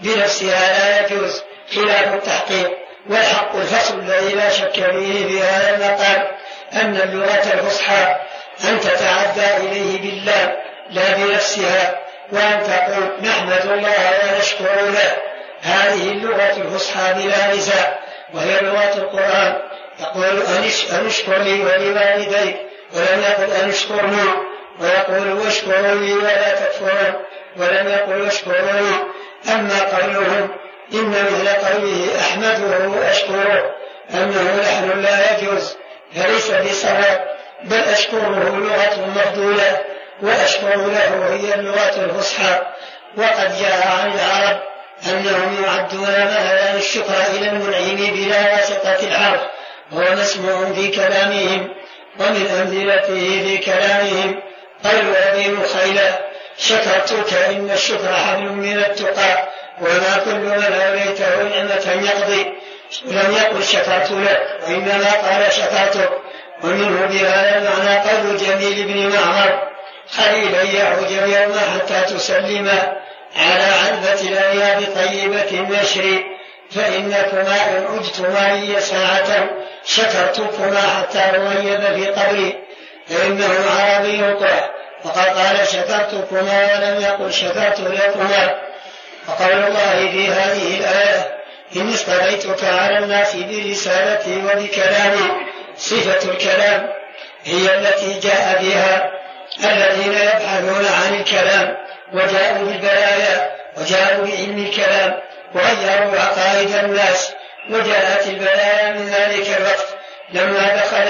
بنفسها لا يجوز خلاف التحقيق. والحق الفصل الذي لا شك فيه في هذا المقام أن اللغة الفصحى أن تتعدى إليه بالله لا بنفسها، وأن تقول نحمد الله ونشكر له. هذه اللغة الفصحى بلا نزاع، وهي لغة القرآن. يقول أنشكر لي ولوالديك، ولم يقل أنشكرني، ويقول واشكروا لي ولا تكفرون، ولم يقل واشكروا لي. أما قولهم إن مثل قوله أحمده وأشكره أنه لحن لا يجوز فليس بصواب، بل أشكره لغة مفضولة وأشكر له هي اللغة الفصحى. وقد جاء عن العرب أنهم يعدون مثلا الشكر إلى المنعم بلا واسطة الحرف، وهو مسموع في كلامهم. ومن أمثلته في كلامهم قول أبي مخيلة شكرتك إن الشكر حبل من التقى، وما كل من أوليته نعمة يقضي. لم يقل شكرت لك، وإنما قال شكرتك. ومنه بهذا المعنى قول جميل بن معمر خليلي يعود اليوم حتى تسلم على علبة الأنياب طيبة النشر، فإنكما إن عدتما لي ساعة شكرتكما حتى أغيب في قبري، فإنه عربي قرأ وقد قال شكرتكما ولم يقل شكرت لكما. وقول الله في هذه الآية إن اصطفيتك على الناس برسالتي وبكلامي، صفة الكلام هي التي جاء بها الذين يبحثون عن الكلام وجاءوا بالبلايا وجاءوا بعلم الكلام وغيروا عقائد الناس، وجاءت البلايا من ذلك الوقت لما دخل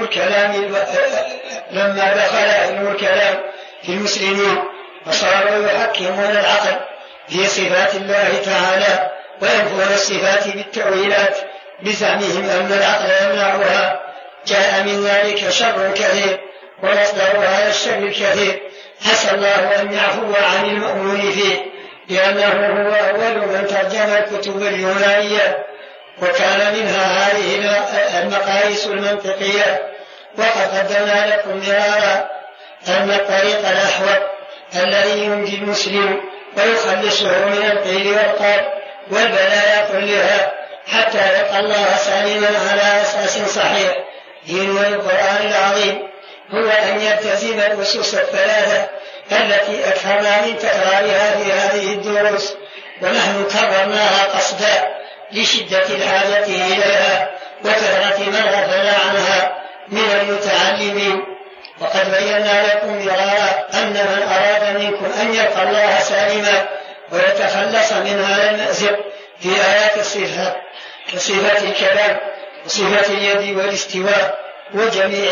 علم الكلام في المسلمين، وصاروا يحكمون العقل في صفات الله تعالى وينفون الصفات بالتأويلات بزعمهم أن العقل يمنعها. جاء من ذلك شر كثير، ومصدر هذا الشر الكثير عسى الله أن يعفو عن المأمون فيه، لأنه هو أول من ترجم الكتب اليونانية، وكان منها هذه المقاييس المنطقية. وقد قدمنا لكم مرارا أن الطريق الأحوط الذي ينجي المسلم ويخلصه من القيل والقال والبلايا كلها حتى يلقى الله سالما على أساس صحيح دين القرآن العظيم هو أن يلتزم الأسس الثلاثة التي أكثرنا من تكرارها في هذه الدروس، ونحن كررناها قصدا لشدة الحاجة إليها وكثرة من غفل عنها من المتعلمين. وقد بينا لكم مرارا أن من أراد منكم أن يلقى الله سالما ويتخلص من هذا المأزق في آيات الصفات كصفات الكلام وصفات اليد والاستواء وجميع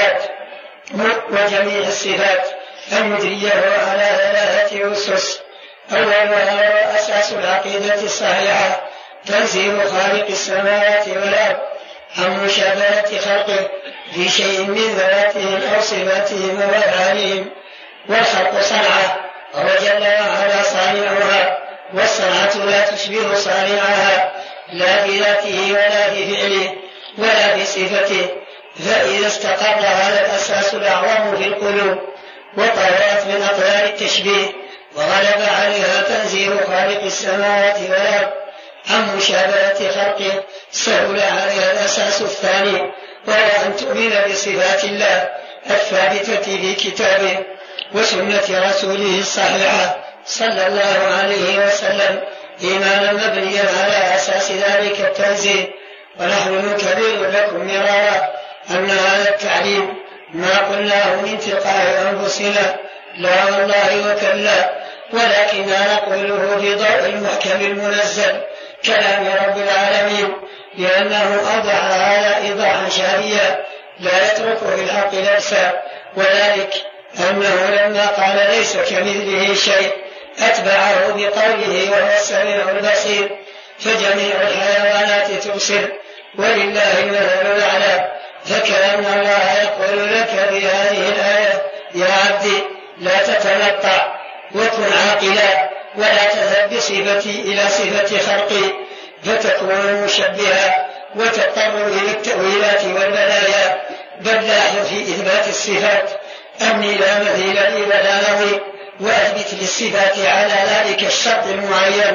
الصفات المدرية على ثلاثة أسس. أولها أساس العقيدة الصحيحة تنزيل خالق السماوات والأرض عن مشابهة خلقه في شيء من ذواتهم أو صفاتهم وأفعالهم، والخلق صنعة وهو جل وعلا صانعها، والصنعة لا تشبه صانعها لا بذاته ولا بفعله ولا بصفته. فإذا استقر هذا الأساس الأعظم في القلوب وطهرت من أطوار التشبيه وغلب عليها تنزيل خالق السماوات والأرض عن مشابهة خلقه، سهل عليها الأساس الثاني وهو أن تؤمن بصفات الله الثابتة في كتابه وسنة رسوله الصحيحة صلى الله عليه وسلم إيمانا مبنيا على أساس ذلك التنزيل. ونحن نكرر لكم مرارا أن هذا التعليم ما قلناه من تلقاء أنفسنا، لا والله وكلا، ولكننا نقوله بضوء المحكم المنزل كلام رب العالمين، لأنه أوضح هذا إيضاحا شرعيا لا يتركه الحق لبسا، وذلك أنه لما قال ليس كمثله شيء أتبعه بقوله وهو السميع البصير، فجميع الحيوانات تبصر ولله المثل الأعلى. فكأن الله يقول لك بهذه الآية يا عبدي لا تتنطع وكن عاقلا ولا تذهب بصفتي إلى صفة خلقي فتكون مشبها وتضطر إلى التأويلات والبلايا، بل لاحظ في إثبات الصفات أني لا مثيل لي ولا نظير، وأثبت للصفات على ذلك الشرط المعين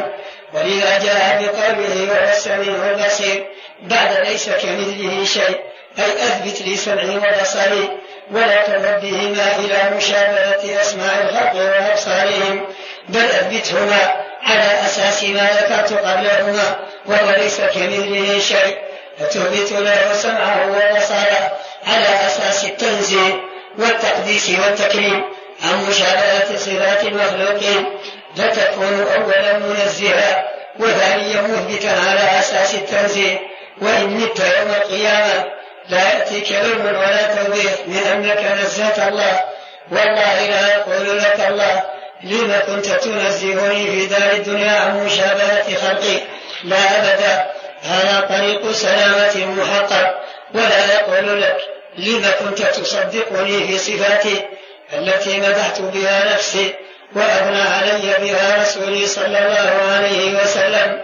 ولذا جاء بقوله وهو السميع البصير بعد ليس كمثله شيء، أي أثبت لي سمعي وبصري ولا تذهب بهما إلى مشابهة أسماع الخلق وأبصارهم، بل أثبتهما على أساس ما ذكرت قبلهما وهو ليس كمثله شيء، فتثبت له سمعه وبصره على أساس التنزيه والتقديس والتكريم عن مشابهة صفات المخلوقين، فتكون أولا منزها وثانيا مثبتا على أساس التنزيه. وإن مت يوم القيامة لا يأتيك علم ولا توبيخ من أنك نزهت الله، والله لا يقول لك الله لما كنت تنزهني في دار الدنيا عن مشابهة خلقي، لا أبدا، هذا طريق سلامة محقق. ولا يقول لك لما كنت تصدقني في صفاتي التي مدحت بها نفسي وأبنى علي بها رسولي صلى الله عليه وسلم.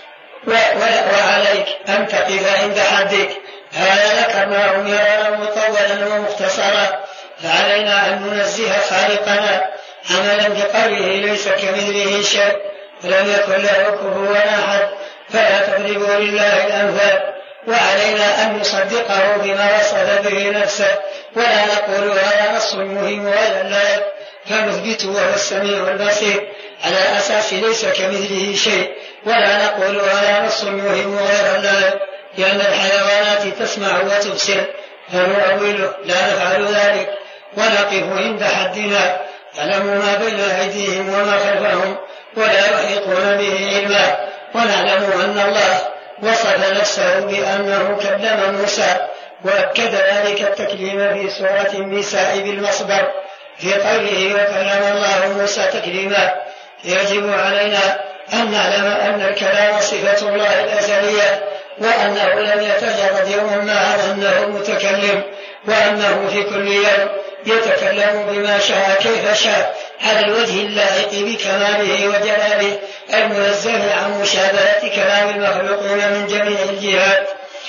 وعليك أن تقف عند حدك، هذا ذكرناه مرارا مطولا ومختصرا، فعلينا أن ننزه خالقنا عملا بقوله ليس كمثله شيء ولم يكن له كفوا أحد، فلا تضربوا لله الأمثال. وعلينا أن نصدقه بما وصف به نفسه، ولا نقول هذا نص مهم ولا لا، فنثبت وهو السميع البصير على أساس ليس كمثله شيء، ولا نقول هذا نص مهم غير لا، لأن الحيوانات تسمع وتبصر فنؤوله، لا نفعل ذلك، ونقف عند حدنا، يعلموا ما بين أيديهم وما خلفهم ولا يحيطون به علما. ونعلم أن الله وصف نفسه بأنه كلم موسى، وأكد ذلك التكليم في سورة النساء بالمصدر في قوله وكلم الله موسى تكليما. يجب علينا أن نعلم أن الكلام صفة الله الأزلية، وأنه لم يتجرد يوما ما عن أنه متكلم، وأنه في كل يوم يتكلم بما شاء كيف شاء على الوجه اللائق بكماله وجلاله المنزه عن مشابهة كلام المخلوقين من جميع الجهات.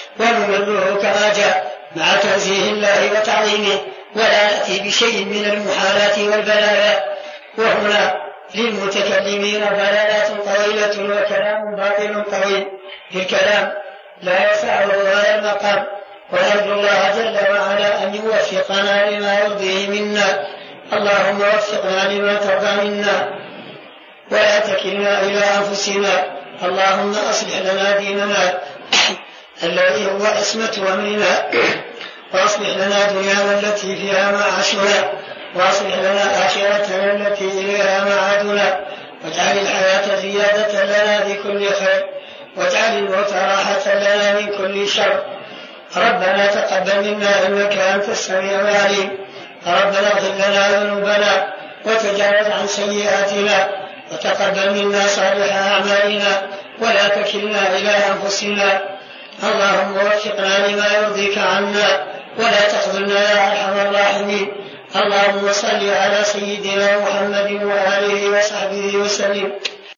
ونمله كما جاء مع تنزيه الله وتعظيمه، ولا نأتي بشيء من المحالات والبلايا. وهنا للمتكلمين ضلالات طويلة وكلام باطل طويل، الكلام لا يسعه هذا المقام، ونرجو الله جل وعلا أن يوفقنا لما يرضيه منا. اللهم وفقنا لما ترضى منا ولا تكلنا إلى أنفسنا. اللهم أصلح لنا ديننا الذي هو عصمة أمرنا، وأصلح لنا دنيانا التي فيها معاشنا، وأصلح لنا آخرتنا التي إليها معادنا، واجعل الحياة زيادة لنا في كل خير، واجعل الموت راحة لنا من كل شر. ربنا تقبل منا إنك أنت السميع العليم. ربنا اغفر لنا ذنوبنا وتجاوز عن سيئاتنا، وتقبل منا صالح أعمالنا، ولا تكلنا إلى أنفسنا. اللهم وفقنا لما يرضيك عنا، ولا تخذلنا يا أرحم الراحمين. اللهم صل على سيدنا محمد وآله وصحبه وسلم.